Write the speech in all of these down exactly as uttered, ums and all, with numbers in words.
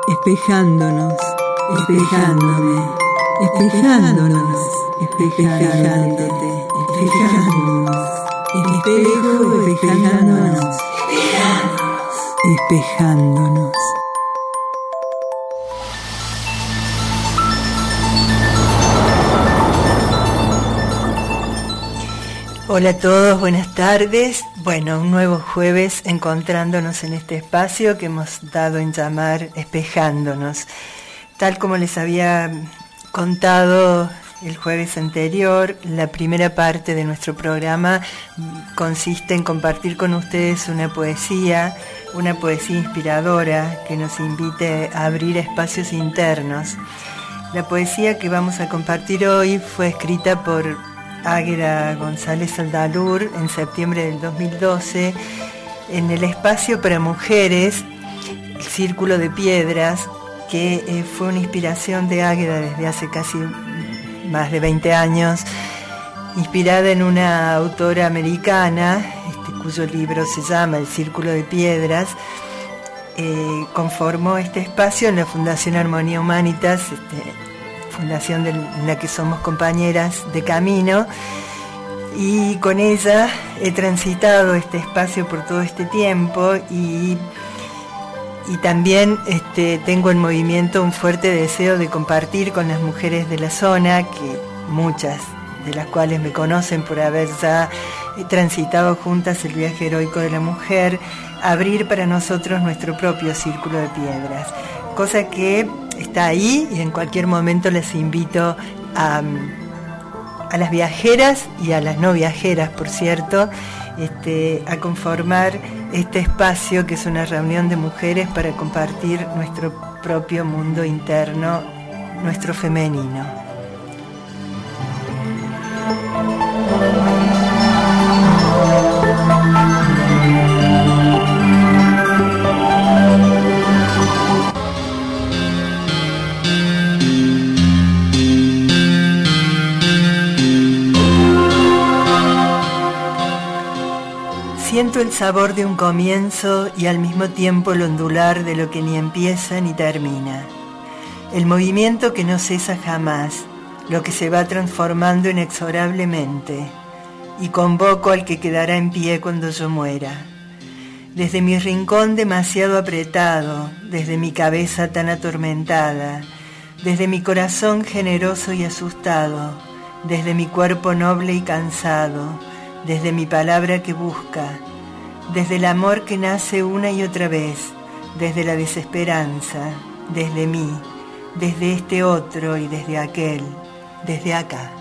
espejándonos, espejándome, espejándonos, espejándote, espejándonos, en espejo, espejándonos, espejándonos. Hola a todos, buenas tardes. Bueno, un nuevo jueves encontrándonos en este espacio que hemos dado en llamar Espejándonos. Tal como les había contado el jueves anterior, la primera parte de nuestro programa consiste en compartir con ustedes una poesía, una poesía inspiradora que nos invite a abrir espacios internos. La poesía que vamos a compartir hoy fue escrita por Águeda González Aldalur en septiembre del dos mil doce en el espacio para mujeres, el Círculo de Piedras, que eh, fue una inspiración de Águeda desde hace casi más de veinte años, inspirada en una autora americana, este, cuyo libro se llama El Círculo de Piedras. Eh, conformó este espacio en la Fundación Armonía Humanitas, este, fundación de, en la que somos compañeras de camino, y con ella he transitado este espacio por todo este tiempo y, y también este, tengo en movimiento un fuerte deseo de compartir con las mujeres de la zona, que muchas de las cuales me conocen por haber ya transitado juntas el viaje heroico de la mujer, abrir para nosotros nuestro propio Círculo de Piedras, cosa que está ahí y en cualquier momento les invito a, a las viajeras y a las no viajeras, por cierto, este, a conformar este espacio que es una reunión de mujeres para compartir nuestro propio mundo interno, nuestro femenino. Siento el sabor de un comienzo y al mismo tiempo el ondular de lo que ni empieza ni termina. El movimiento que no cesa jamás, lo que se va transformando inexorablemente, y convoco al que quedará en pie cuando yo muera. Desde mi rincón demasiado apretado, desde mi cabeza tan atormentada, desde mi corazón generoso y asustado, desde mi cuerpo noble y cansado, desde mi palabra que busca, desde el amor que nace una y otra vez, desde la desesperanza, desde mí, desde este otro y desde aquel, desde acá.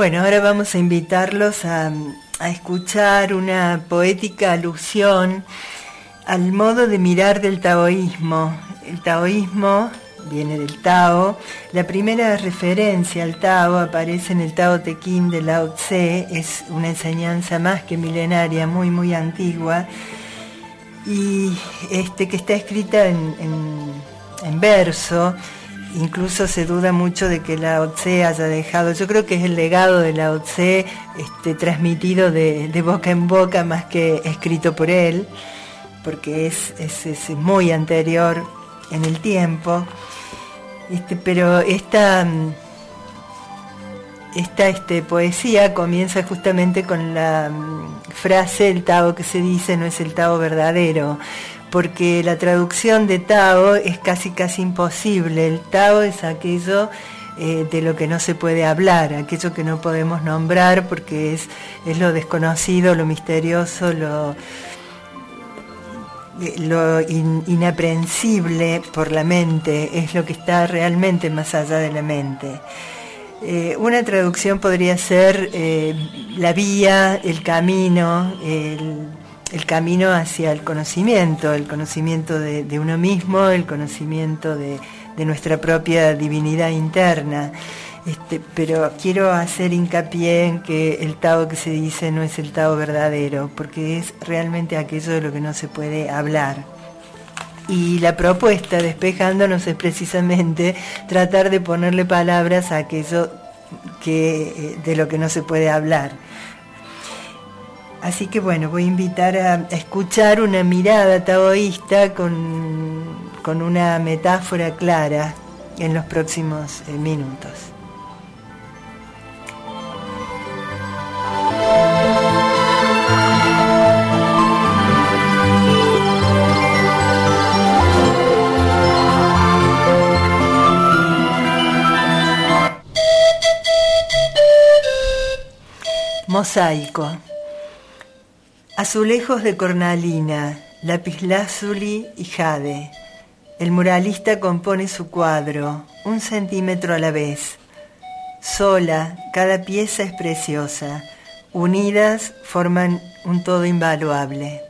Bueno, ahora vamos a invitarlos a, a escuchar una poética alusión al modo de mirar del taoísmo. El taoísmo viene del Tao. La primera referencia al Tao aparece en el Tao Te Ching de Lao Tse. Es una enseñanza más que milenaria, muy muy antigua, y este que está escrita en, en, en verso. Incluso se duda mucho de que Lao Tse haya dejado, yo creo que es el legado de Lao Tse, este, transmitido de, de boca en boca más que escrito por él, porque es, es, es muy anterior en el tiempo. Este, pero esta, esta este, poesía comienza justamente con la frase: el Tao que se dice no es el Tao verdadero, porque la traducción de Tao es casi casi imposible. El Tao es aquello eh, de lo que no se puede hablar, aquello que no podemos nombrar, porque es, es lo desconocido, lo misterioso, lo, lo in, inaprehensible por la mente, es lo que está realmente más allá de la mente. Eh, una traducción podría ser eh, la vía, el camino, el el camino hacia el conocimiento, el conocimiento de, de uno mismo, el conocimiento de, de nuestra propia divinidad interna. Este, pero quiero hacer hincapié en que el Tao que se dice no es el Tao verdadero, porque es realmente aquello de lo que no se puede hablar. Y la propuesta de Espejándonos es precisamente tratar de ponerle palabras a aquello que, de lo que no se puede hablar. Así que bueno, voy a invitar a, a escuchar una mirada taoísta con, con una metáfora clara en los próximos eh, minutos. Mosaico. Azulejos de cornalina, lapislázuli y jade. El muralista compone su cuadro, un centímetro a la vez. Sola, cada pieza es preciosa. Unidas forman un todo invaluable.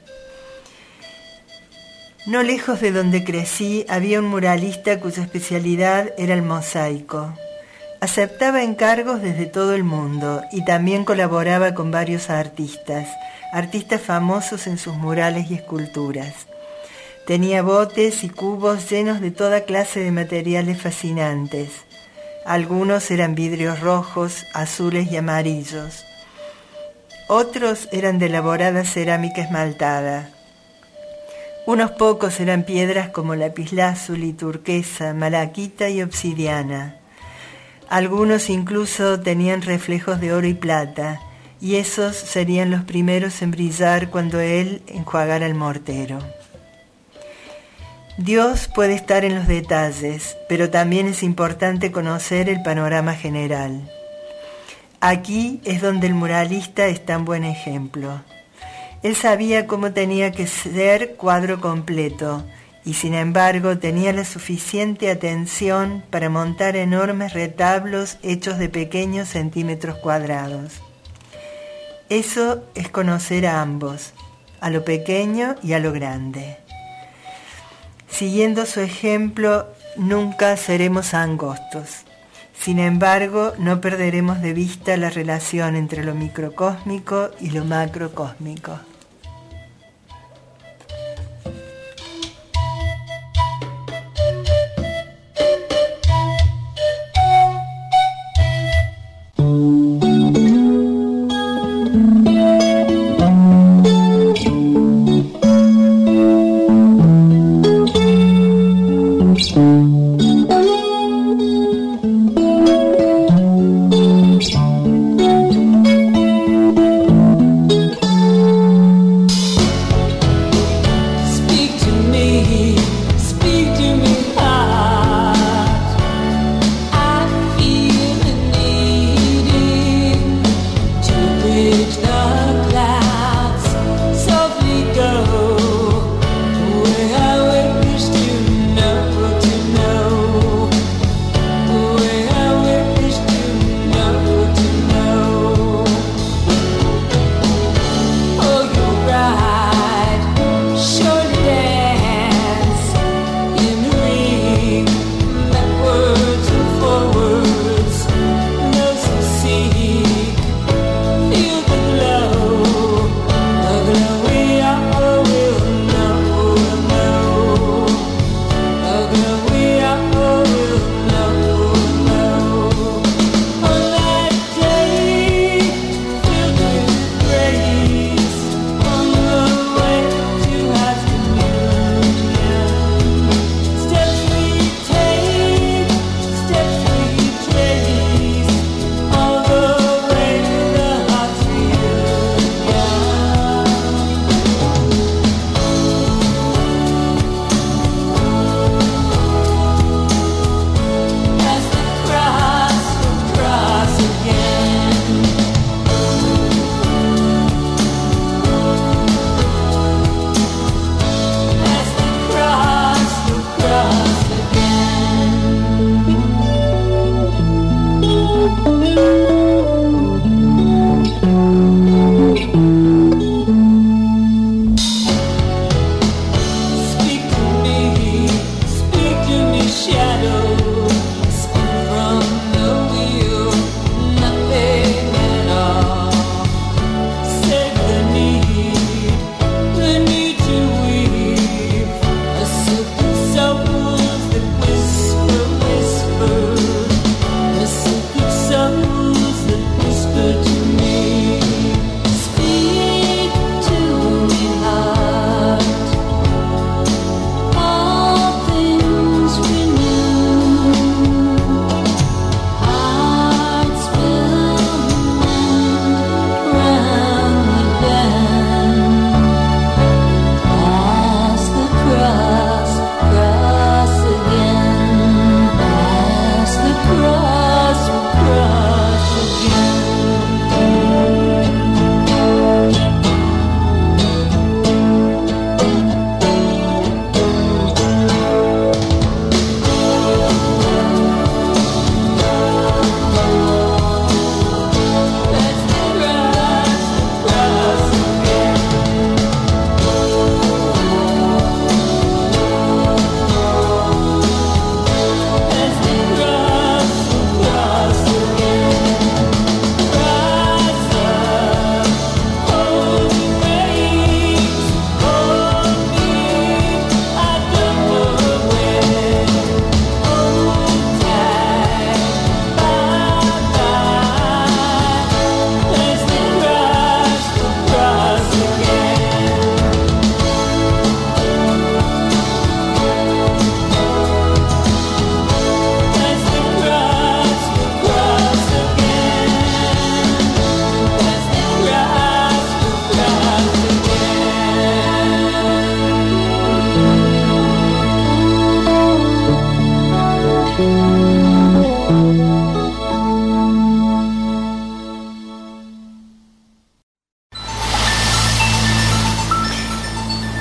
No lejos de donde crecí había un muralista cuya especialidad era el mosaico. Aceptaba encargos desde todo el mundo y también colaboraba con varios artistas. artistas famosos en sus murales y esculturas. Tenía botes y cubos llenos de toda clase de materiales fascinantes. Algunos eran vidrios rojos, azules y amarillos. Otros eran de elaborada cerámica esmaltada. Unos pocos eran piedras como lapislázuli, turquesa, malaquita y obsidiana. Algunos incluso tenían reflejos de oro y plata, y esos serían los primeros en brillar cuando él enjuagara el mortero. Dios puede estar en los detalles, pero también es importante conocer el panorama general. Aquí es donde el muralista es tan buen ejemplo. Él sabía cómo tenía que ser cuadro completo, y sin embargo tenía la suficiente atención para montar enormes retablos hechos de pequeños centímetros cuadrados. Eso es conocer a ambos, a lo pequeño y a lo grande. Siguiendo su ejemplo, nunca seremos angostos. Sin embargo, no perderemos de vista la relación entre lo microcósmico y lo macrocósmico.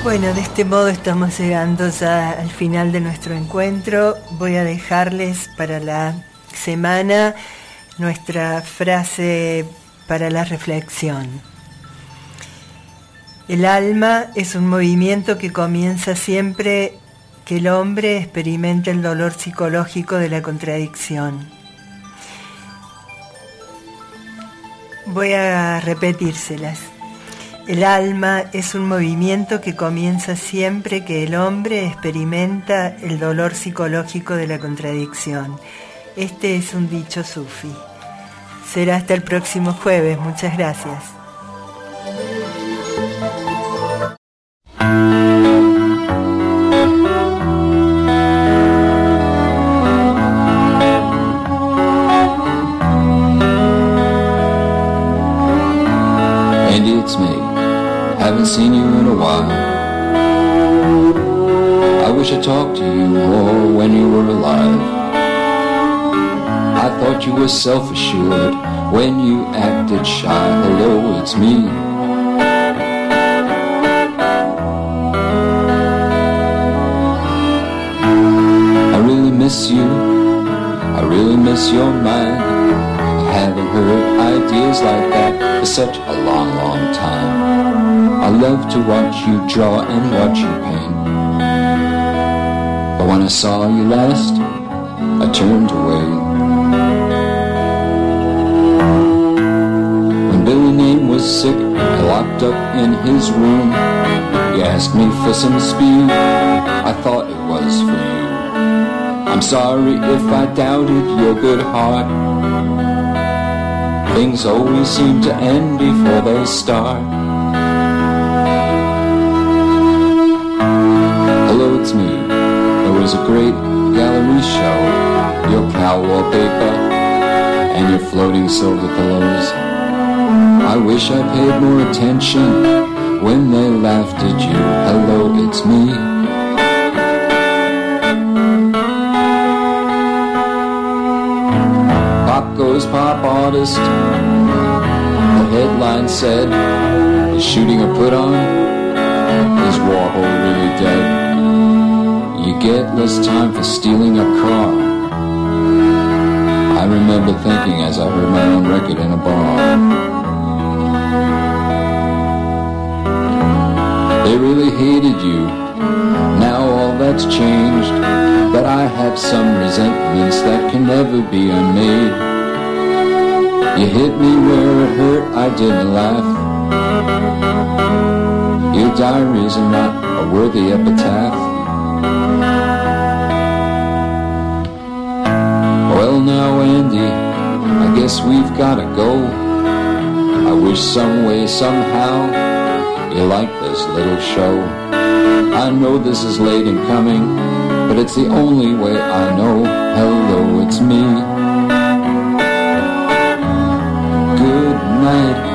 Bueno, de este modo estamos llegando ya al final de nuestro encuentro. Voy a dejarles para la semana nuestra frase para la reflexión. El alma es un movimiento que comienza siempre que el hombre experimenta el dolor psicológico de la contradicción. Voy a repetírselas. El alma es un movimiento que comienza siempre que el hombre experimenta el dolor psicológico de la contradicción. Este es un dicho sufí. Será hasta el próximo jueves. Muchas gracias. Andy, it's me. Haven't seen you in a while. I wish I talked to you more when you were alive. I thought you were self-assured when you acted shy. Hello, it's me. I really miss you. I really miss your mind. I haven't heard ideas like that for such a long, long time. I love to watch you draw and watch you paint. But when I saw you last, I turned away. When Billy Name was sick and locked up in his room, he asked me for some speed. I thought it was for you. I'm sorry if I doubted your good heart. Things always seem to end before they start. Hello, it's me. There was a great gallery show. Your cow wallpaper and your floating silver pillows. I wish I paid more attention when they laughed at you. Hello, it's me. Pop goes pop artist. The headline said, is shooting a put on? Is Warhol really dead? You get less time for stealing a car. I remember thinking as I heard my own record in a bar. They really hated you. Now all that's changed. But I have some resentments that can never be unmade. You hit me where it hurt, I didn't laugh. Your diaries are not a worthy epitaph. Well now, Andy, I guess we've gotta go. I wish some way, somehow, you like this little show. I know this is late in coming, but it's the only way I know. Hello, it's me. Good night.